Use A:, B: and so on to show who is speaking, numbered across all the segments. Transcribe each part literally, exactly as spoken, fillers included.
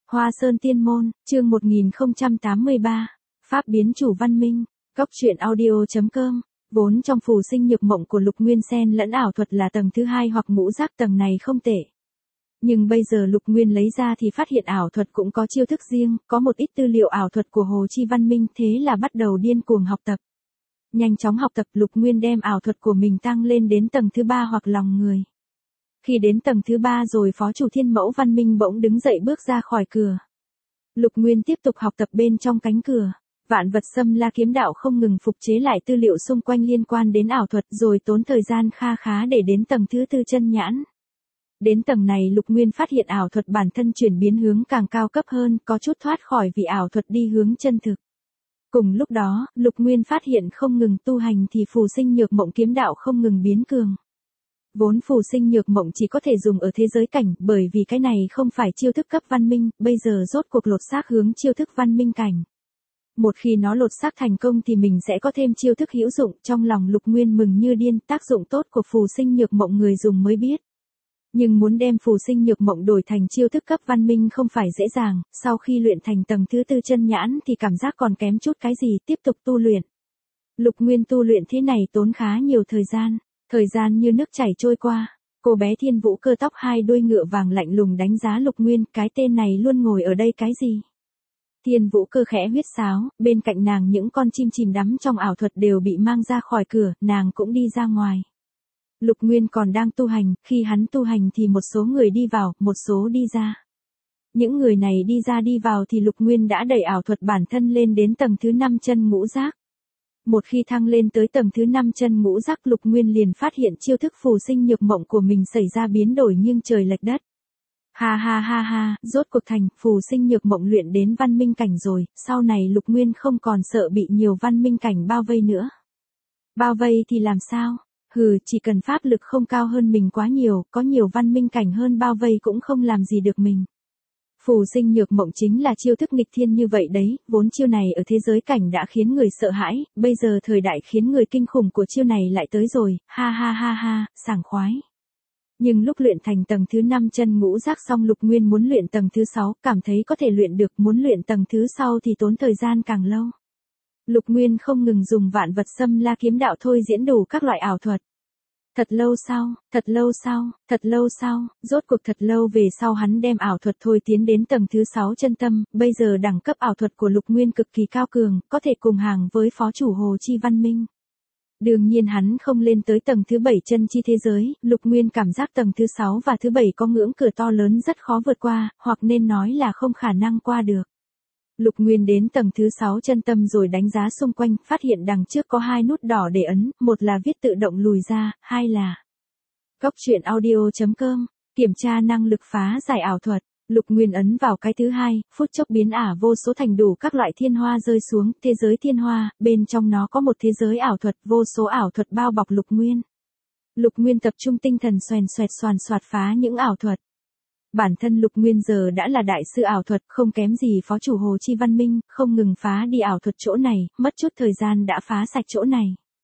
A: Hoa Sơn Tiên Môn, chương một nghìn không trăm tám mươi ba, Pháp biến chủ văn minh, Cóc truyện audio.com. Vốn trong phù sinh nhược mộng của Lục Nguyên xen lẫn ảo thuật là tầng thứ hai hoặc ngũ giác, tầng này không tệ. Nhưng bây giờ Lục Nguyên lấy ra thì phát hiện ảo thuật cũng có chiêu thức riêng, có một ít tư liệu ảo thuật của Hồ Chi Văn Minh, thế là bắt đầu điên cuồng học tập. Nhanh chóng học tập, Lục Nguyên đem ảo thuật của mình tăng lên đến tầng thứ ba hoặc lòng người. Khi đến tầng thứ ba rồi, phó chủ Thiên Mẫu Văn Minh bỗng đứng dậy bước ra khỏi cửa. Lục Nguyên tiếp tục học tập bên trong cánh cửa. Vạn vật xâm la kiếm đạo không ngừng phục chế lại tư liệu xung quanh liên quan đến ảo thuật, rồi tốn thời gian kha khá để đến tầng thứ tư chân nhãn. Đến tầng này Lục Nguyên phát hiện ảo thuật bản thân chuyển biến hướng càng cao cấp hơn, có chút thoát khỏi vị ảo thuật đi hướng chân thực. Cùng lúc đó, Lục Nguyên phát hiện không ngừng tu hành thì phù sinh nhược mộng kiếm đạo không ngừng biến cường. Vốn phù sinh nhược mộng chỉ có thể dùng ở thế giới cảnh, bởi vì cái này không phải chiêu thức cấp văn minh, bây giờ rốt cuộc lột xác hướng chiêu thức văn minh cảnh. Một khi nó lột xác thành công thì mình sẽ có thêm chiêu thức hữu dụng, trong lòng Lục Nguyên mừng như điên, tác dụng tốt của phù sinh nhược mộng người dùng mới biết. Nhưng muốn đem phù sinh nhược mộng đổi thành chiêu thức cấp văn minh không phải dễ dàng, sau khi luyện thành tầng thứ tư chân nhãn thì cảm giác còn kém chút cái gì, tiếp tục tu luyện. Lục Nguyên tu luyện thế này tốn khá nhiều thời gian, thời gian như nước chảy trôi qua. Cô bé Thiên Vũ Cơ tóc hai đuôi ngựa vàng lạnh lùng đánh giá Lục Nguyên, cái tên này luôn ngồi ở đây cái gì? Thiên Vũ Cơ khẽ huyết sáo, bên cạnh nàng những con chim chìm đắm trong ảo thuật đều bị mang ra khỏi cửa, nàng cũng đi ra ngoài. Lục Nguyên còn đang tu hành, khi hắn tu hành thì một số người đi vào, một số đi ra. Những người này đi ra đi vào thì Lục Nguyên đã đẩy ảo thuật bản thân lên đến tầng thứ năm chân ngũ giác. Một khi thăng lên tới tầng thứ năm chân ngũ giác, Lục Nguyên liền phát hiện chiêu thức phù sinh nhược mộng của mình xảy ra biến đổi nghiêng trời lệch đất. Ha ha ha ha, rốt cuộc thành, phù sinh nhược mộng luyện đến văn minh cảnh rồi, sau này Lục Nguyên không còn sợ bị nhiều văn minh cảnh bao vây nữa. Bao vây thì làm sao? Hừ, chỉ cần pháp lực không cao hơn mình quá nhiều, có nhiều văn minh cảnh hơn bao vây cũng không làm gì được mình. Phù sinh nhược mộng chính là chiêu thức nghịch thiên như vậy đấy, vốn chiêu này ở thế giới cảnh đã khiến người sợ hãi, bây giờ thời đại khiến người kinh khủng của chiêu này lại tới rồi, ha ha ha ha, sảng khoái. Nhưng lúc luyện thành tầng thứ năm chân ngũ giác xong, Lục Nguyên muốn luyện tầng thứ sáu, cảm thấy có thể luyện được, muốn luyện tầng thứ sau thì tốn thời gian càng lâu. Lục Nguyên không ngừng dùng vạn vật xâm la kiếm đạo thôi diễn đủ các loại ảo thuật. Thật lâu sau, thật lâu sau, thật lâu sau, rốt cuộc thật lâu về sau hắn đem ảo thuật thôi tiến đến tầng thứ sáu chân tâm, bây giờ đẳng cấp ảo thuật của Lục Nguyên cực kỳ cao cường, có thể cùng hàng với phó chủ Hồ Chi Văn Minh. Đương nhiên hắn không lên tới tầng thứ bảy chân chi thế giới, Lục Nguyên cảm giác tầng thứ sáu và thứ bảy có ngưỡng cửa to lớn rất khó vượt qua, hoặc nên nói là không khả năng qua được. Lục Nguyên đến tầng thứ sáu chân tâm rồi đánh giá xung quanh, phát hiện đằng trước có hai nút đỏ để ấn, một là viết tự động lùi ra, hai là Cóc truyện audio.com, kiểm tra năng lực phá giải ảo thuật. Lục Nguyên ấn vào cái thứ hai, phút chốc biến ả vô số thành đủ các loại thiên hoa rơi xuống, thế giới thiên hoa, bên trong nó có một thế giới ảo thuật, vô số ảo thuật bao bọc Lục Nguyên. Lục Nguyên tập trung tinh thần xoèn xoẹt xoàn xoạt phá những ảo thuật. Bản thân Lục Nguyên giờ đã là đại sư ảo thuật, không kém gì phó chủ Hồ Chi Văn Minh, không ngừng phá đi ảo thuật chỗ này, mất chút thời gian đã phá sạch chỗ này.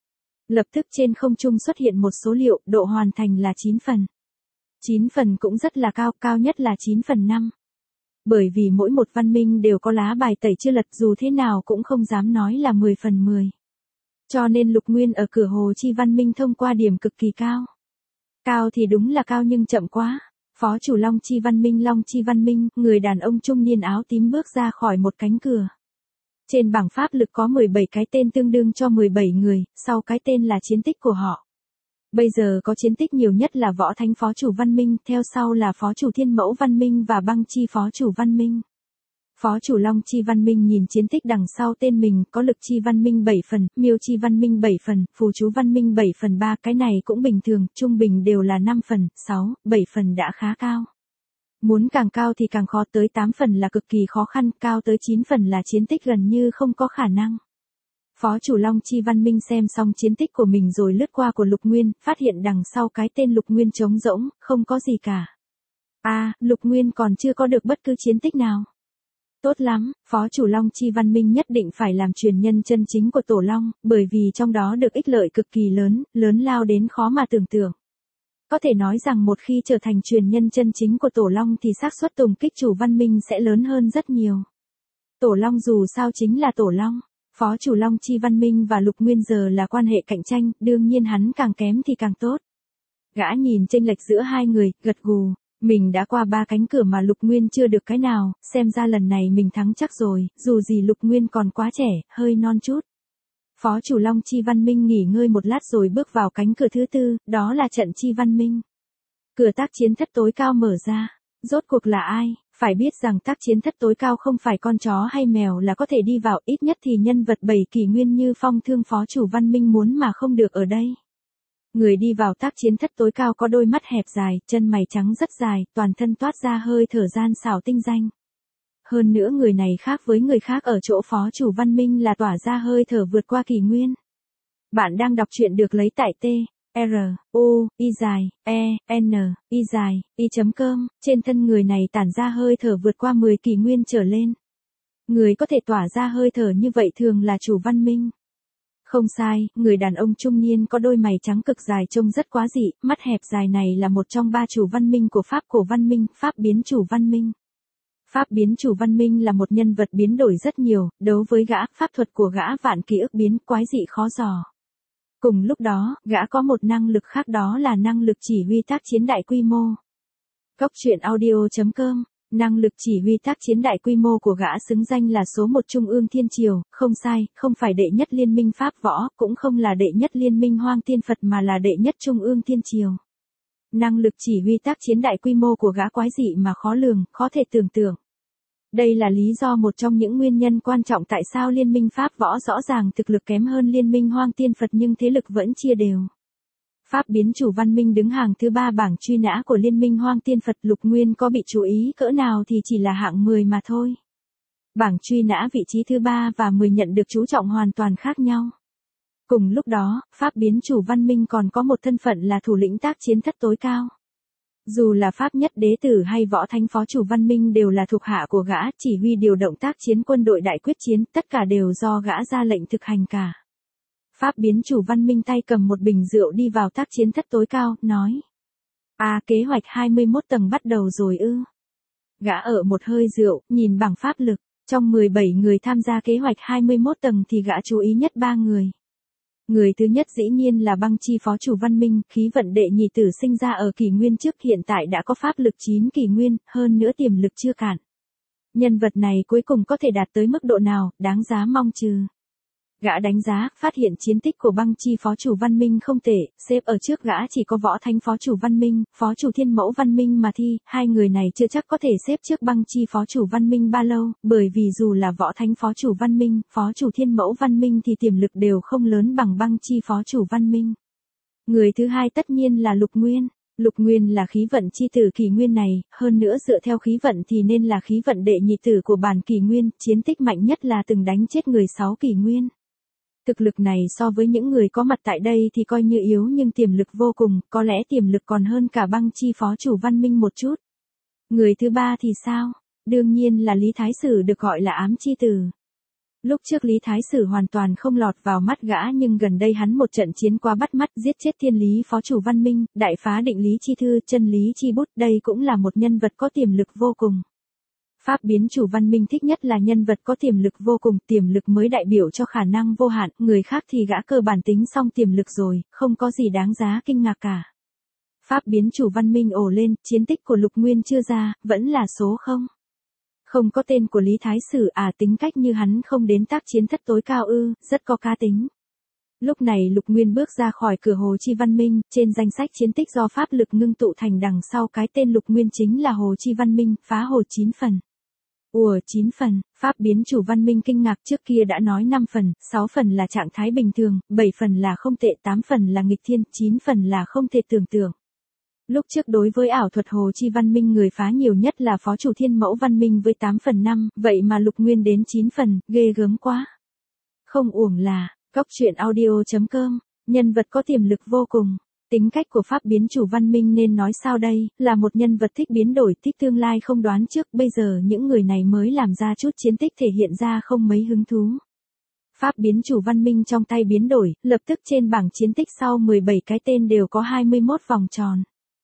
A: Lập tức trên không trung xuất hiện một số liệu, độ hoàn thành là chín phần. chín phần cũng rất là cao, cao nhất là chín phần năm. Bởi vì mỗi một văn minh đều có lá bài tẩy chưa lật, dù thế nào cũng không dám nói là mười phần mười. Cho nên Lục Nguyên ở cửa Hồ Chi Văn Minh thông qua điểm cực kỳ cao. Cao thì đúng là cao nhưng chậm quá. Phó chủ Long Chi Văn Minh Long Chi Văn Minh, người đàn ông trung niên áo tím bước ra khỏi một cánh cửa. Trên bảng pháp lực có mười bảy cái tên tương đương cho mười bảy người, sau cái tên là chiến tích của họ. Bây giờ có chiến tích nhiều nhất là Võ Thánh Phó chủ Văn Minh, theo sau là Phó chủ Thiên Mẫu Văn Minh và Băng Chi Phó chủ Văn Minh. Phó chủ Long Chi Văn Minh nhìn chiến tích đằng sau tên mình, có Lực Chi Văn Minh bảy phần, Miêu Chi Văn Minh bảy phần, Phù chú Văn Minh bảy phần ba, cái này cũng bình thường, trung bình đều là năm phần, sáu, bảy phần đã khá cao. Muốn càng cao thì càng khó, tới tám phần là cực kỳ khó khăn, cao tới chín phần là chiến tích gần như không có khả năng. Phó chủ Long Chi Văn Minh xem xong chiến tích của mình rồi lướt qua của Lục Nguyên, phát hiện đằng sau cái tên Lục Nguyên trống rỗng, không có gì cả. À, Lục Nguyên còn chưa có được bất cứ chiến tích nào. Tốt lắm, phó chủ Long Chi Văn Minh nhất định phải làm truyền nhân chân chính của Tổ Long, bởi vì trong đó được ích lợi cực kỳ lớn, lớn lao đến khó mà tưởng tượng. Có thể nói rằng một khi trở thành truyền nhân chân chính của Tổ Long thì xác suất tùng kích chủ văn minh sẽ lớn hơn rất nhiều. Tổ Long dù sao chính là Tổ Long. Phó chủ Long Chi Văn Minh và Lục Nguyên giờ là quan hệ cạnh tranh, đương nhiên hắn càng kém thì càng tốt. Gã nhìn chênh lệch giữa hai người, gật gù. Mình đã qua ba cánh cửa mà Lục Nguyên chưa được cái nào, xem ra lần này mình thắng chắc rồi, dù gì Lục Nguyên còn quá trẻ, hơi non chút. Phó chủ Long Chi Văn Minh nghỉ ngơi một lát rồi bước vào cánh cửa thứ tư, đó là trận Chi Văn Minh. Cửa tác chiến thất tối cao mở ra. Rốt cuộc là ai? Phải biết rằng tác chiến thất tối cao không phải con chó hay mèo là có thể đi vào, ít nhất thì nhân vật bảy kỷ nguyên như Phong Thương phó chủ Văn Minh muốn mà không được ở đây. Người đi vào tác chiến thất tối cao có đôi mắt hẹp dài, chân mày trắng rất dài, toàn thân toát ra hơi thở gian xảo tinh danh. Hơn nữa người này khác với người khác ở chỗ phó chủ Văn Minh là tỏa ra hơi thở vượt qua kỷ nguyên. Bạn đang đọc truyện được lấy tại T. R, U, Y dài, E, N, Y dài, Y chấm cơm, trên thân người này tản ra hơi thở vượt qua mười kỷ nguyên trở lên. Người có thể tỏa ra hơi thở như vậy thường là chủ Văn Minh. Không sai, người đàn ông trung niên có đôi mày trắng cực dài trông rất quá dị, mắt hẹp dài này là một trong ba chủ Văn Minh của Pháp cổ Văn Minh, Pháp biến chủ Văn Minh. Pháp biến chủ Văn Minh là một nhân vật biến đổi rất nhiều, đấu với gã, pháp thuật của gã vạn ký ức biến, quái dị khó dò. Cùng lúc đó, gã có một năng lực khác, đó là năng lực chỉ huy tác chiến đại quy mô. Cốc truyện audio chấm com, năng lực chỉ huy tác chiến đại quy mô của gã xứng danh là số một Trung ương Thiên Triều, không sai, không phải đệ nhất liên minh Pháp võ, cũng không là đệ nhất liên minh Hoang Tiên Phật mà là đệ nhất Trung ương Thiên Triều. Năng lực chỉ huy tác chiến đại quy mô của gã quái dị mà khó lường, khó thể tưởng tượng. Đây là lý do một trong những nguyên nhân quan trọng tại sao Liên minh Pháp võ rõ ràng thực lực kém hơn Liên minh Hoang Tiên Phật nhưng thế lực vẫn chia đều. Pháp biến chủ Văn Minh đứng hàng thứ ba bảng truy nã của Liên minh Hoang Tiên Phật, Lục Nguyên có bị chú ý cỡ nào thì chỉ là hạng mười mà thôi. Bảng truy nã vị trí thứ ba và mười nhận được chú trọng hoàn toàn khác nhau. Cùng lúc đó, Pháp biến chủ Văn Minh còn có một thân phận là thủ lĩnh tác chiến thất tối cao. Dù là Pháp nhất đế tử hay võ thánh phó chủ Văn Minh đều là thuộc hạ của gã, chỉ huy điều động tác chiến quân đội đại quyết chiến, tất cả đều do gã ra lệnh thực hành cả. Pháp biến chủ Văn Minh tay cầm một bình rượu đi vào tác chiến thất tối cao, nói. À, kế hoạch hai mươi mốt tầng bắt đầu rồi ư. Gã ở một hơi rượu, nhìn bảng pháp lực, trong mười bảy người tham gia kế hoạch hai mươi mốt tầng thì gã chú ý nhất ba người. Người thứ nhất dĩ nhiên là Băng Chi phó chủ Văn Minh, khí vận đệ nhị tử sinh ra ở kỷ nguyên trước, hiện tại đã có pháp lực chín kỷ nguyên, hơn nữa tiềm lực chưa cạn. Nhân vật này cuối cùng có thể đạt tới mức độ nào, đáng giá mong trừ. Gã đánh giá, phát hiện chiến tích của Băng Chi phó chủ Văn Minh không tệ, xếp ở trước gã chỉ có Võ Thánh phó chủ Văn Minh, phó chủ Thiên Mẫu Văn Minh mà thi, hai người này chưa chắc có thể xếp trước Băng Chi phó chủ Văn Minh ba lâu, bởi vì dù là Võ Thánh phó chủ Văn Minh, phó chủ Thiên Mẫu Văn Minh thì tiềm lực đều không lớn bằng Băng Chi phó chủ Văn Minh. Người thứ hai tất nhiên là Lục Nguyên. Lục Nguyên là khí vận chi tử kỷ nguyên này, hơn nữa dựa theo khí vận thì nên là khí vận đệ nhị tử của bản kỷ nguyên, chiến tích mạnh nhất là từng đánh chết người sáu kỷ nguyên. Thực lực này so với những người có mặt tại đây thì coi như yếu nhưng tiềm lực vô cùng, có lẽ tiềm lực còn hơn cả Băng Chi phó chủ Văn Minh một chút. Người thứ ba thì sao? Đương nhiên là Lý Thái Sử, được gọi là ám chi tử. Lúc trước Lý Thái Sử hoàn toàn không lọt vào mắt gã nhưng gần đây hắn một trận chiến quá bắt mắt, giết chết Thiên Lý phó chủ Văn Minh, đại phá Định Lý chi thư, Chân Lý chi bút, đây cũng là một nhân vật có tiềm lực vô cùng. Pháp biến chủ Văn Minh thích nhất là nhân vật có tiềm lực vô cùng, tiềm lực mới đại biểu cho khả năng vô hạn, người khác thì gã cơ bản tính xong tiềm lực rồi, không có gì đáng giá kinh ngạc cả. Pháp biến chủ Văn Minh ồ lên, chiến tích của Lục Nguyên chưa ra, vẫn là số không. Không có tên của Lý Thái Sử à, tính cách như hắn không đến tác chiến thất tối cao ư, rất có cá tính. Lúc này Lục Nguyên bước ra khỏi cửa Hồ Chi Văn Minh, trên danh sách chiến tích do pháp lực ngưng tụ thành đằng sau cái tên Lục Nguyên chính là Hồ Chi Văn Minh, phá hồ chín phần. Ủa chín phần, Pháp biến chủ Văn Minh kinh ngạc, trước kia đã nói năm phần, sáu phần là trạng thái bình thường, bảy phần là không tệ, tám phần là nghịch thiên, chín phần là không thể tưởng tượng. Lúc trước đối với ảo thuật Hồ Chi Văn Minh người phá nhiều nhất là phó chủ Thiên Mẫu Văn Minh với tám phần năm, vậy mà Lục Nguyên đến chín phần, ghê gớm quá. Không uổng là, cốc truyện audio chấm com, nhân vật có tiềm lực vô cùng. Tính cách của Pháp biến chủ Văn Minh nên nói sao đây, là một nhân vật thích biến đổi, thích tương lai không đoán trước, bây giờ những người này mới làm ra chút chiến tích thể hiện ra không mấy hứng thú. Pháp biến chủ Văn Minh trong tay biến đổi, lập tức trên bảng chiến tích sau mười bảy cái tên đều có hai mươi mốt vòng tròn.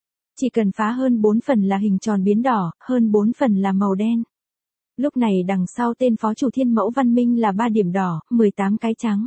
A: Chỉ cần phá hơn bốn phần là hình tròn biến đỏ, hơn bốn phần là màu đen. Lúc này đằng sau tên phó chủ Thiên Mẫu Văn Minh là ba điểm đỏ, mười tám cái trắng.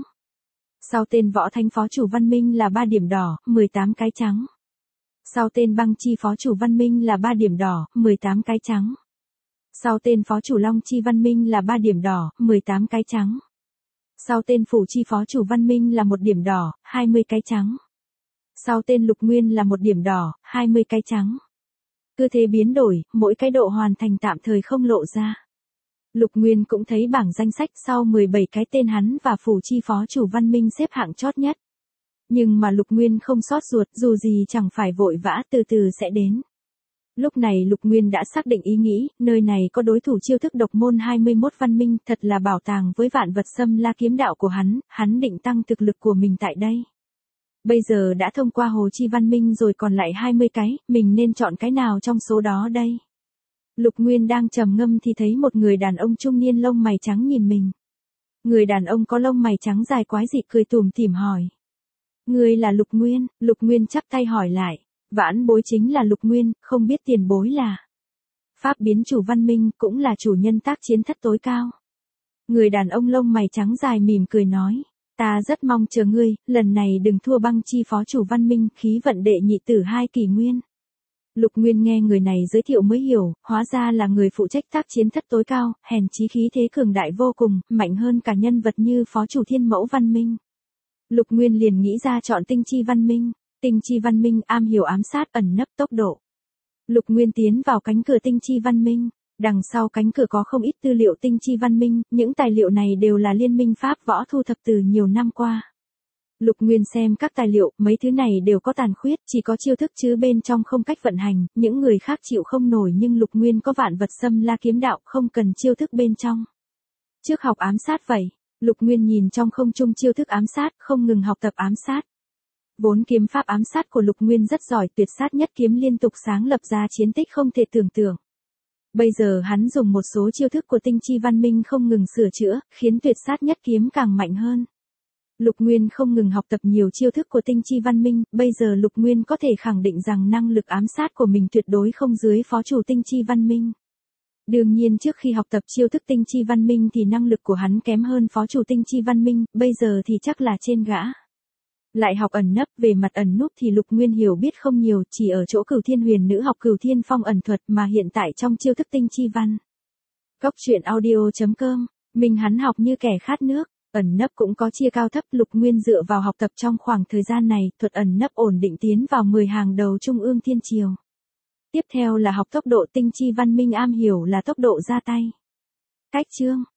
A: Sau tên Võ Thánh phó chủ Văn Minh là ba điểm đỏ, mười tám cái trắng. Sau tên Băng Chi phó chủ Văn Minh là ba điểm đỏ, mười tám cái trắng. Sau tên phó chủ Long Chi Văn Minh là ba điểm đỏ, mười tám cái trắng. Sau tên Phủ Chi phó chủ Văn Minh là một điểm đỏ, hai mươi cái trắng. Sau tên Lục Nguyên là một điểm đỏ, hai mươi cái trắng. Cứ thế biến đổi, mỗi cái độ hoàn thành tạm thời không lộ ra. Lục Nguyên cũng thấy bảng danh sách sau mười bảy cái tên hắn và Phủ Chi phó chủ Văn Minh xếp hạng chót nhất. Nhưng mà Lục Nguyên không sốt ruột, dù gì chẳng phải vội vã, từ từ sẽ đến. Lúc này Lục Nguyên đã xác định ý nghĩ, nơi này có đối thủ chiêu thức độc môn hai mươi mốt văn minh, thật là bảo tàng với vạn vật xâm la kiếm đạo của hắn, hắn định tăng thực lực của mình tại đây. Bây giờ đã thông qua Hồ Chi Văn Minh rồi còn lại hai mươi cái, mình nên chọn cái nào trong số đó đây? Lục Nguyên đang trầm ngâm thì thấy một người đàn ông trung niên lông mày trắng nhìn mình. Người đàn ông có lông mày trắng dài quái dị cười tủm tỉm hỏi. Ngươi là Lục Nguyên? Lục Nguyên chắp tay hỏi lại. Vãn bối chính là Lục Nguyên, không biết tiền bối là Pháp biến chủ Văn Minh, cũng là chủ nhân tác chiến thất tối cao. Người đàn ông lông mày trắng dài mỉm cười nói. Ta rất mong chờ ngươi, lần này đừng thua Băng Chi phó chủ Văn Minh, khí vận đệ nhị tử hai kỷ nguyên. Lục Nguyên nghe người này giới thiệu mới hiểu, hóa ra là người phụ trách tác chiến thất tối cao, hèn chí khí thế cường đại vô cùng, mạnh hơn cả nhân vật như phó chủ Thiên Mẫu Văn Minh. Lục Nguyên liền nghĩ ra chọn Tinh Chi Văn Minh. Tinh Chi Văn Minh am hiểu ám sát, ẩn nấp, tốc độ. Lục Nguyên tiến vào cánh cửa Tinh Chi Văn Minh. Đằng sau cánh cửa có không ít tư liệu Tinh Chi Văn Minh, những tài liệu này đều là liên minh pháp võ thu thập từ nhiều năm qua. Lục Nguyên xem các tài liệu, mấy thứ này đều có tàn khuyết, chỉ có chiêu thức chứ bên trong không cách vận hành, những người khác chịu không nổi nhưng Lục Nguyên có vạn vật xâm la kiếm đạo, không cần chiêu thức bên trong. Trước học ám sát vậy, Lục Nguyên nhìn trong không trung chiêu thức ám sát, không ngừng học tập ám sát. Vốn kiếm pháp ám sát của Lục Nguyên rất giỏi, tuyệt sát nhất kiếm liên tục sáng lập ra chiến tích không thể tưởng tượng. Bây giờ hắn dùng một số chiêu thức của Tinh Chi Văn Minh không ngừng sửa chữa, khiến tuyệt sát nhất kiếm càng mạnh hơn. Lục Nguyên không ngừng học tập nhiều chiêu thức của Tinh Chi Văn Minh, bây giờ Lục Nguyên có thể khẳng định rằng năng lực ám sát của mình tuyệt đối không dưới phó chủ Tinh Chi Văn Minh. Đương nhiên trước khi học tập chiêu thức Tinh Chi Văn Minh thì năng lực của hắn kém hơn phó chủ Tinh Chi Văn Minh, bây giờ thì chắc là trên gã. Lại học ẩn nấp, về mặt ẩn núp thì Lục Nguyên hiểu biết không nhiều, chỉ ở chỗ Cửu Thiên Huyền Nữ học Cửu Thiên Phong ẩn thuật mà hiện tại trong chiêu thức Tinh Chi Văn. Cốc truyện audio chấm com, mình hắn học như kẻ khát nước, ẩn nấp cũng có chia cao thấp, Lục Nguyên dựa vào học tập trong khoảng thời gian này, thuật ẩn nấp ổn định tiến vào mười hàng đầu trung ương thiên triều. Tiếp theo là học tốc độ. Tinh Chi Văn Minh am hiểu là tốc độ ra tay. Cách chương